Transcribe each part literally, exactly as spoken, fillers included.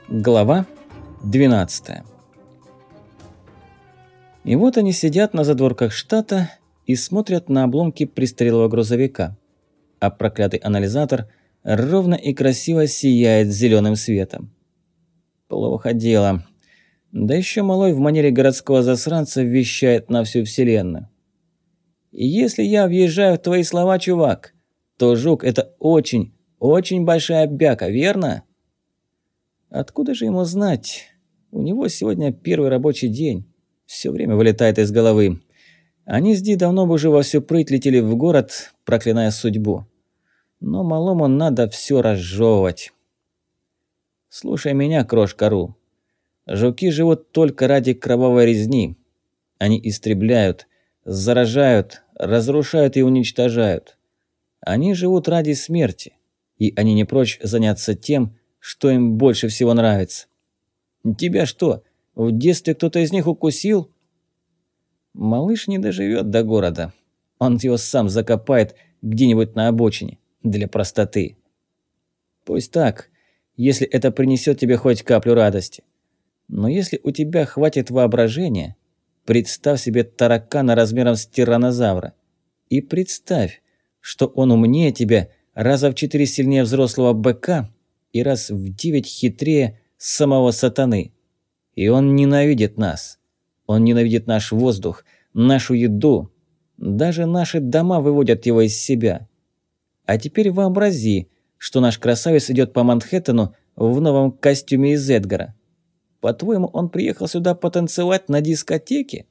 Глава двенадцатая. И вот они сидят на задворках штата и смотрят на обломки престарелого грузовика, а проклятый анализатор ровно и красиво сияет зеленым светом. Плохо дело. Да еще малой в манере городского засранца вещает на всю вселенную. И если я въезжаю в твои слова, чувак, то жук – это очень, очень большая бяка, верно? Откуда же ему знать? У него сегодня первый рабочий день. Все время вылетает из головы. Они с Ди давно бы уже во всю прыть летели в город, проклиная судьбу. Но малому надо все разжевывать. Слушай меня, крошка Ру. Жуки живут только ради кровавой резни. Они истребляют, заражают, разрушают и уничтожают. Они живут ради смерти. И они не прочь заняться тем, что им больше всего нравится. Тебя что, в детстве кто-то из них укусил? Малыш не доживет до города. Он его сам закопает где-нибудь на обочине, для простоты. Пусть так, если это принесет тебе хоть каплю радости. Но если у тебя хватит воображения, представь себе таракана размером с тираннозавра. И представь, что он умнее тебя, раза в четыре сильнее взрослого быка, и раз в девять хитрее самого сатаны. И он ненавидит нас. Он ненавидит наш воздух, нашу еду. Даже наши дома выводят его из себя. А теперь вообрази, что наш красавец идет по Манхэттену в новом костюме из Эдгара. По-твоему, он приехал сюда потанцевать на дискотеке?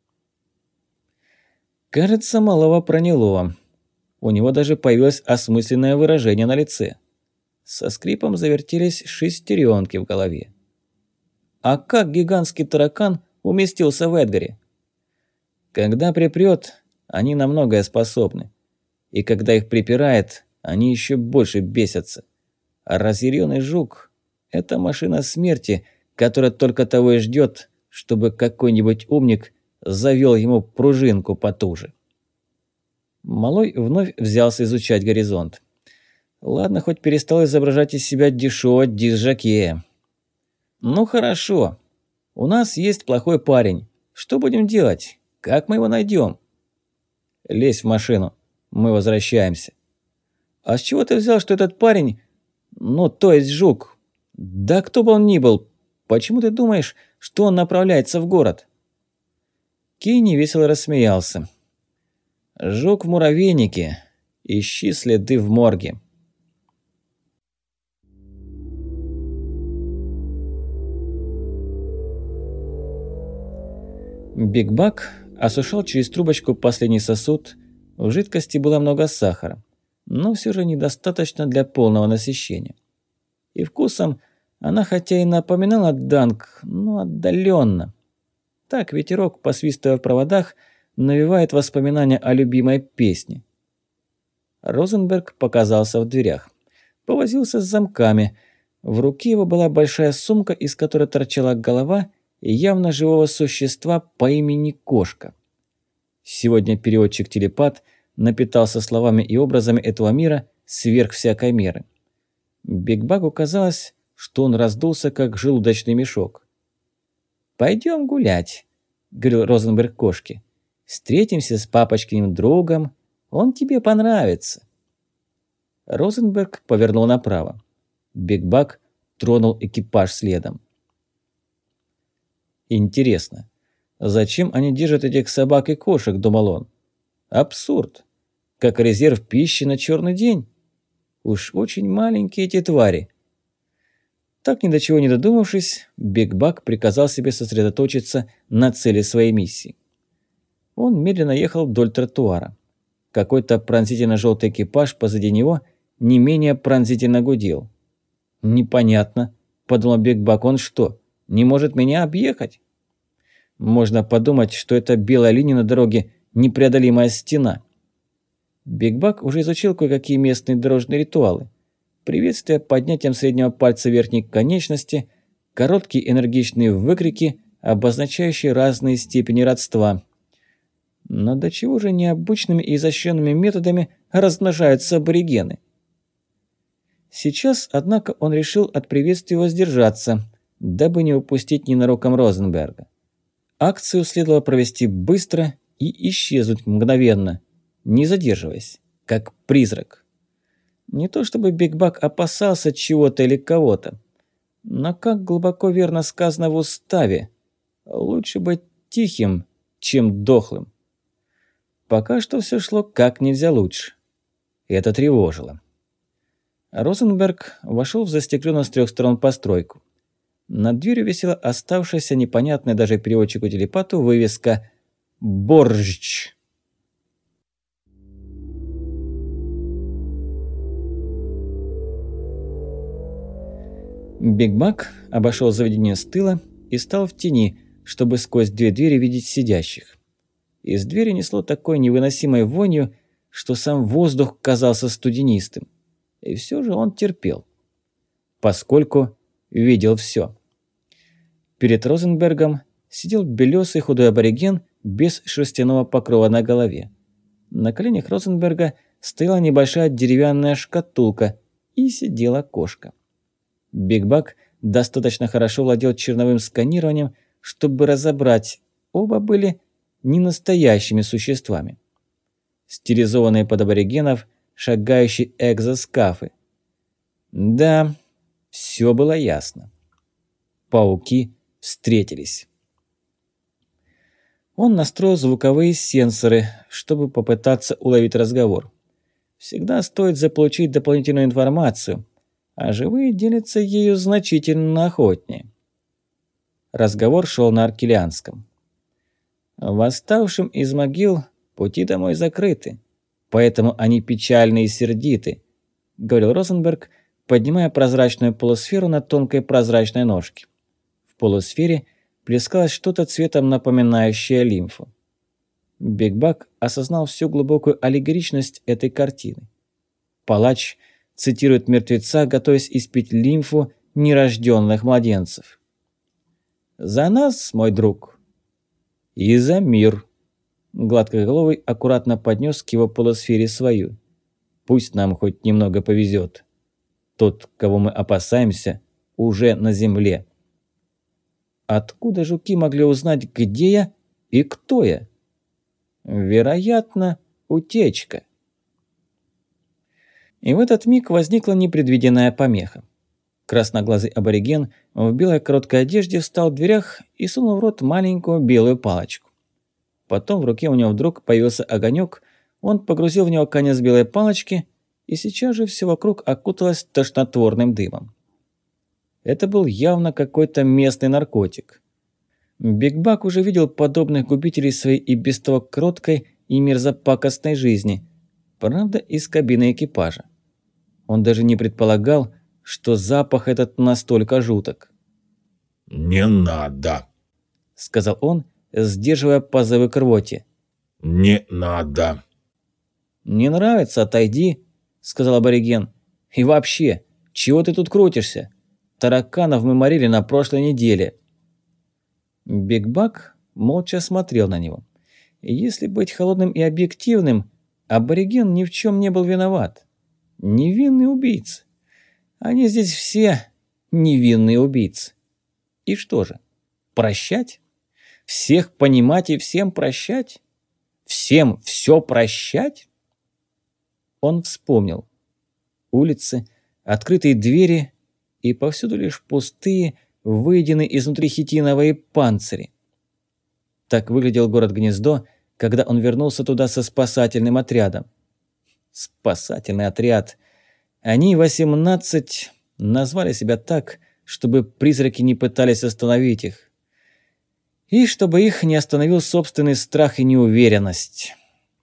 Кажется, малого проняло. У него даже появилось осмысленное выражение на лице. Со скрипом завертелись шестеренки в голове. А как гигантский таракан уместился в Эдгаре? Когда припрёт, они на многое способны. И когда их припирает, они еще больше бесятся. А разъяренный жук – это машина смерти, которая только того и ждет, чтобы какой-нибудь умник завел ему пружинку потуже. Малой вновь взялся изучать горизонт. Ладно, хоть перестал изображать из себя дешевого дисжокея. Ну хорошо. У нас есть плохой парень. Что будем делать? Как мы его найдем? Лезь в машину. Мы возвращаемся. А с чего ты взял, что этот парень... Ну, то есть жук. Да кто бы он ни был. Почему ты думаешь, что он направляется в город? Кей невесело рассмеялся. Жук в муравейнике. Ищи следы в морге. Биг Бак осушал через трубочку последний сосуд. В жидкости было много сахара, но все же недостаточно для полного насыщения. И вкусом она хотя и напоминала данк, но отдаленно. Так ветерок, посвистывая в проводах, навевает воспоминания о любимой песне. Розенберг показался в дверях. Повозился с замками. В руке его была большая сумка, из которой торчала голова и явно живого существа по имени Кошка. Сегодня переводчик-телепат напитался словами и образами этого мира сверх всякой меры. Биг Багу казалось, что он раздулся, как желудочный мешок. «Пойдем гулять», — говорил Розенберг кошке. «Встретимся с папочкиным другом, он тебе понравится». Розенберг повернул направо. Биг Баг тронул экипаж следом. Интересно, зачем они держат этих собак и кошек, думал он. Абсурд. Как резерв пищи на черный день. Уж очень маленькие эти твари. Так ни до чего не додумавшись, Биг Баг приказал себе сосредоточиться на цели своей миссии. Он медленно ехал вдоль тротуара. Какой-то пронзительно-желтый экипаж позади него не менее пронзительно гудел. «Непонятно», – подумал Биг Баг, – «он что, не может меня объехать?» Можно подумать, что это белая линия на дороге – непреодолимая стена. Биг Баг уже изучил кое-какие местные дорожные ритуалы. Приветствие поднятием среднего пальца верхней конечности, короткие энергичные выкрики, обозначающие разные степени родства. Но до чего же необычными и изощренными методами размножаются аборигены? Сейчас, однако, он решил от приветствия воздержаться, дабы не упустить ненароком Розенберга. Акцию следовало провести быстро и исчезнуть мгновенно, не задерживаясь, как призрак. Не то чтобы Биг Бак опасался чего-то или кого-то, но, как глубоко верно сказано в уставе, лучше быть тихим, чем дохлым. Пока что все шло как нельзя лучше. И это тревожило. Розенберг вошел в застекленную с трех сторон постройку. Над дверью висела оставшаяся непонятная даже переводчику-телепату вывеска «Борщ». Биг Бак обошел заведение с тыла и стал в тени, чтобы сквозь две двери видеть сидящих. Из двери несло такой невыносимой вонью, что сам воздух казался студенистым. И все же он терпел, поскольку видел все. Перед Розенбергом сидел белесый худой абориген без шерстяного покрова на голове. На коленях Розенберга стояла небольшая деревянная шкатулка и сидела кошка. Биг Бак достаточно хорошо владел черновым сканированием, чтобы разобрать, оба были не настоящими существами. Стилизованные под аборигенов, шагающие экзоскафы. Да, все было ясно. Пауки встретились. Он настроил звуковые сенсоры, чтобы попытаться уловить разговор. Всегда стоит заполучить дополнительную информацию, а живые делятся ею значительно охотнее. Разговор шел на аркелианском. «Восставшим из могил пути домой закрыты, поэтому они печальны и сердиты», — говорил Розенберг, поднимая прозрачную полусферу на тонкой прозрачной ножке. В полусфере плескалось что-то цветом напоминающее лимфу. Биг Бак осознал всю глубокую аллегоричность этой картины. Палач цитирует мертвеца, готовясь испить лимфу нерожденных младенцев. «За нас, мой друг!» «И за мир!» Гладкоголовый аккуратно поднес к его полусфере свою. «Пусть нам хоть немного повезет. Тот, кого мы опасаемся, уже на земле». Откуда жуки могли узнать, где я и кто я? Вероятно, утечка. И в этот миг возникла непредвиденная помеха. Красноглазый абориген в белой короткой одежде встал в дверях и сунул в рот маленькую белую палочку. Потом в руке у него вдруг появился огонек, он погрузил в него конец белой палочки, и сейчас же все вокруг окуталось тошнотворным дымом. Это был явно какой-то местный наркотик. Биг Бак уже видел подобных губителей своей и без того кроткой и мерзопакостной жизни, правда, из кабины экипажа. Он даже не предполагал, что запах этот настолько жуток. «Не надо», — сказал он, сдерживая позывы к рвоте. «Не надо». «Не нравится, отойди», — сказал абориген. «И вообще, чего ты тут крутишься? Тараканов мы морили на прошлой неделе». Биг Бак молча смотрел на него. И если быть холодным и объективным, абориген ни в чем не был виноват. Невинный убийца. Они здесь все невинные убийцы. И что же, прощать? Всех понимать и всем прощать? Всем все прощать? Он вспомнил. Улицы, открытые двери и повсюду лишь пустые, выеденные изнутри хитиновые панцири. Так выглядел город-гнездо, когда он вернулся туда со спасательным отрядом. Спасательный отряд. Они, восемнадцать, назвали себя так, чтобы призраки не пытались остановить их. И чтобы их не остановил собственный страх и неуверенность.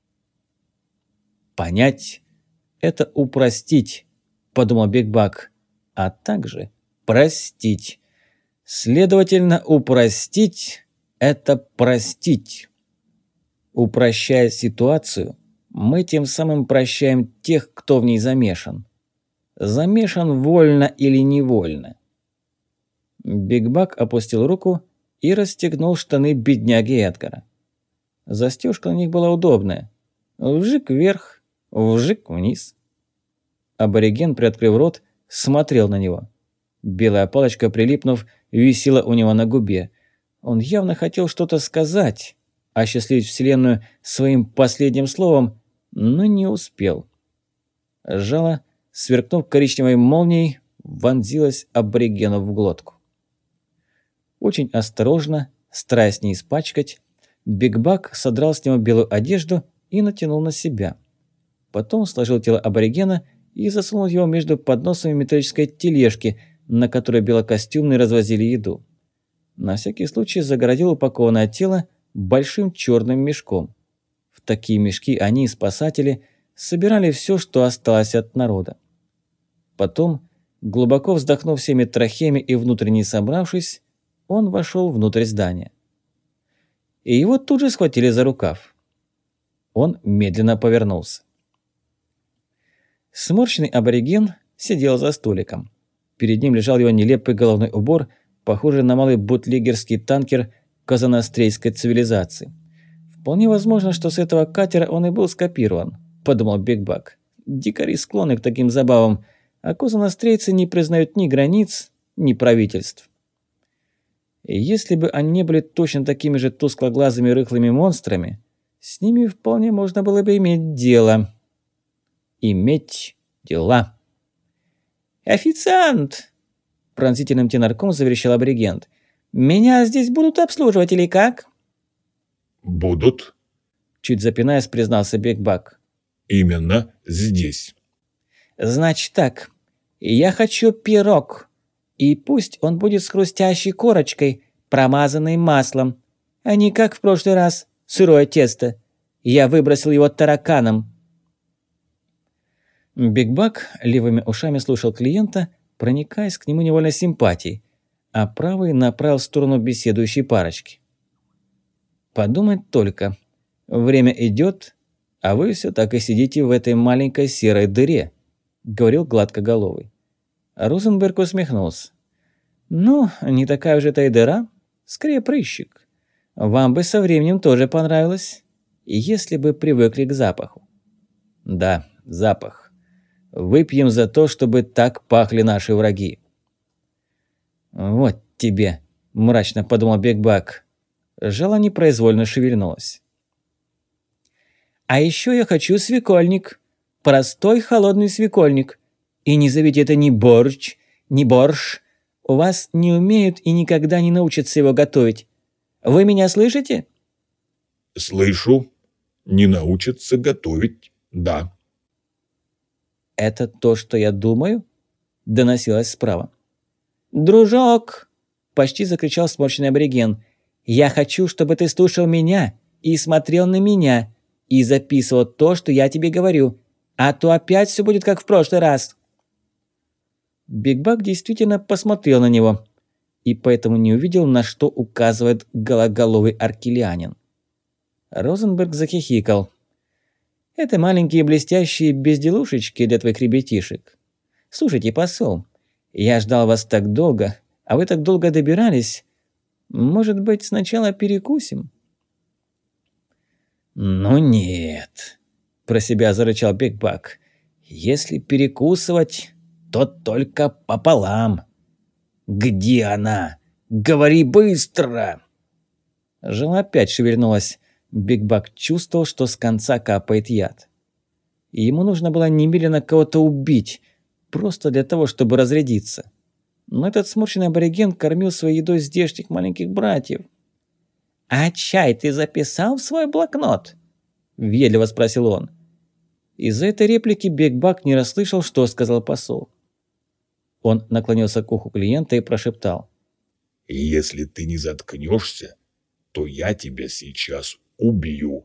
«Понять – это упростить», – подумал Биг Бак, – «а также простить. Следовательно, упростить – это простить. Упрощая ситуацию, мы тем самым прощаем тех, кто в ней замешан. Замешан вольно или невольно». Биг Бак опустил руку и расстегнул штаны бедняги Эдгара. Застежка на них была удобная. Вжик вверх, вжик вниз. Абориген, приоткрыв рот, смотрел на него. Белая палочка, прилипнув, висела у него на губе. Он явно хотел что-то сказать, осчастливить Вселенную своим последним словом, но не успел. Жало, сверкнув коричневой молнией, вонзилось аборигену в глотку. Очень осторожно, стараясь не испачкать, Биг Бак содрал с него белую одежду и натянул на себя. Потом сложил тело аборигена и засунул его между подносами металлической тележки, на которой белокостюмные развозили еду. На всякий случай загородил упакованное тело большим черным мешком. В такие мешки они, спасатели, собирали все, что осталось от народа. Потом, глубоко вздохнув всеми трахеями и внутренне собравшись, он вошел внутрь здания. И его тут же схватили за рукав. Он медленно повернулся. Сморщенный абориген сидел за столиком. Перед ним лежал его нелепый головной убор, похожий на малый бутлегерский танкер казанострейской цивилизации. «Вполне возможно, что с этого катера он и был скопирован», – подумал Биг Бак. «Дикари склонны к таким забавам, а казанострейцы не признают ни границ, ни правительств». И если бы они не были точно такими же тусклоглазыми рыхлыми монстрами, с ними вполне можно было бы иметь дело. Иметь дела. «Официант!» – пронзительным тенорком заверещал абориген. «Меня здесь будут обслуживать или как?» «Будут», – чуть запинаясь, признался Биг Бак. «именно здесь». «Значит так, я хочу пирог, и пусть он будет с хрустящей корочкой, промазанной маслом, а не как в прошлый раз, сырое тесто. Я выбросил его тараканом». Биг Бак левыми ушами слушал клиента, проникаясь к нему невольной симпатией, а правый направил в сторону беседующей парочки. «Подумать только, время идет, а вы все так и сидите в этой маленькой серой дыре», — говорил гладкоголовый. Розенберг усмехнулся. «Ну, не такая уже это и дыра, скорее прыщик. Вам бы со временем тоже понравилось, если бы привыкли к запаху». «Да, запах. Выпьем за то, чтобы так пахли наши враги». «Вот тебе», – мрачно подумал Биг Бак. Жало непроизвольно шевельнулось. «А еще я хочу свекольник. Простой холодный свекольник. И не зовите это ни борщ, ни борщ. У вас не умеют и никогда не научатся его готовить. Вы меня слышите?» «Слышу. Не научатся готовить, да». «Это то, что я думаю?» – доносилось справа. «Дружок!» – почти закричал сморщенный абориген. «Я хочу, чтобы ты слушал меня и смотрел на меня и записывал то, что я тебе говорю, а то опять все будет как в прошлый раз». Биг Бак действительно посмотрел на него и поэтому не увидел, на что указывает гологоловый аркелианин. Розенберг захихикал. «Это маленькие блестящие безделушечки для твоих ребятишек. Слушайте, посол, я ждал вас так долго, а вы так долго добирались. Может быть, сначала перекусим?» «Ну нет», – про себя зарычал Биг Бак. «Если перекусывать, то только пополам. Где она? Говори быстро!» Жало опять шевельнулась. Биг Бак чувствовал, что с конца капает яд. И ему нужно было немедленно кого-то убить, просто для того, чтобы разрядиться. Но этот сморщенный абориген кормил своей едой здешних маленьких братьев. «А чай ты записал в свой блокнот?» – въедливо спросил он. Из-за этой реплики Биг Бак не расслышал, что сказал посол. Он наклонился к уху клиента и прошептал. «Если ты не заткнешься, то я тебя сейчас убью».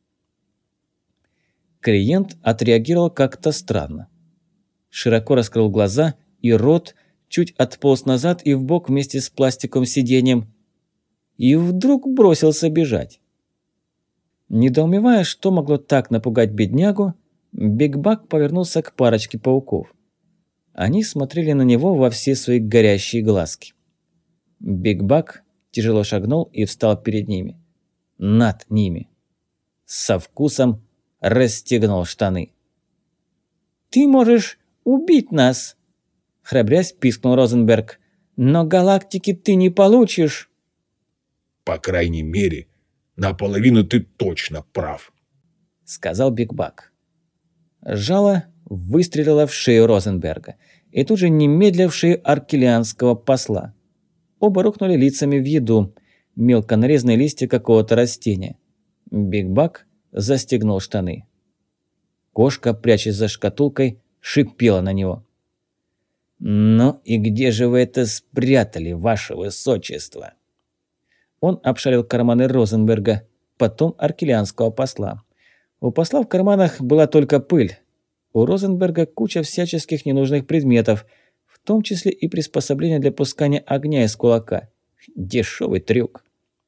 Клиент отреагировал как-то странно. Широко раскрыл глаза, и рот чуть отполз назад и вбок вместе с пластиковым сиденьем, и вдруг бросился бежать. Недоумевая, что могло так напугать беднягу, Биг Бак повернулся к парочке пауков. Они смотрели на него во все свои горящие глазки. Биг Бак тяжело шагнул и встал перед ними. Над ними. Со вкусом расстегнул штаны. «Ты можешь убить нас!» храбрясь, пискнул Розенберг. «Но галактики ты не получишь!» «По крайней мере, наполовину ты точно прав», — сказал Биг Бак. Жало выстрелило в шею Розенберга и тут же немедля в шею аркелианского посла. Оба рухнули лицами в еду, мелко нарезанные листья какого-то растения. Биг Бак застегнул штаны. Кошка, прячась за шкатулкой, шипела на него. «Ну и где же вы это спрятали, ваше высочество?» Он обшарил карманы Розенберга, потом аркелианского посла. У посла в карманах была только пыль. У Розенберга куча всяческих ненужных предметов, в том числе и приспособления для пускания огня из кулака. Дешевый трюк.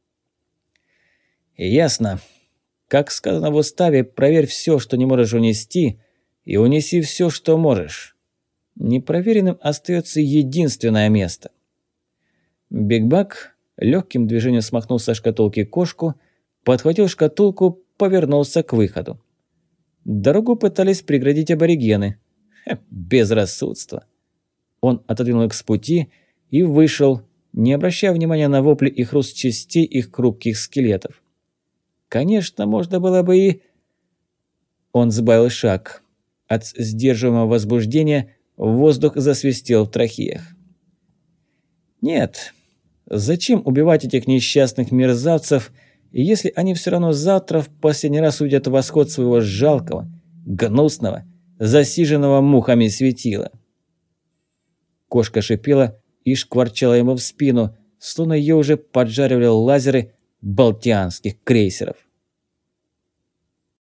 «Ясно. Как сказано в уставе, проверь все, что не можешь унести, и унеси все, что можешь. Непроверенным остается единственное место». Биг Бак легким движением смахнул со шкатулки кошку, подхватил шкатулку, повернулся к выходу. Дорогу пытались преградить аборигены. Хе, безрассудство. Он отодвинул их с пути и вышел, не обращая внимания на вопли и хруст частей их хрупких скелетов. Конечно, можно было бы и... Он сбавил шаг. От сдерживаемого возбуждения воздух засвистел в трахеях. Нет, зачем убивать этих несчастных мерзавцев, если они все равно завтра в последний раз увидят восход своего жалкого, гнусного, засиженного мухами светила? Кошка шипела и шкварчала ему в спину, словно ее уже поджаривали лазеры балтианских крейсеров.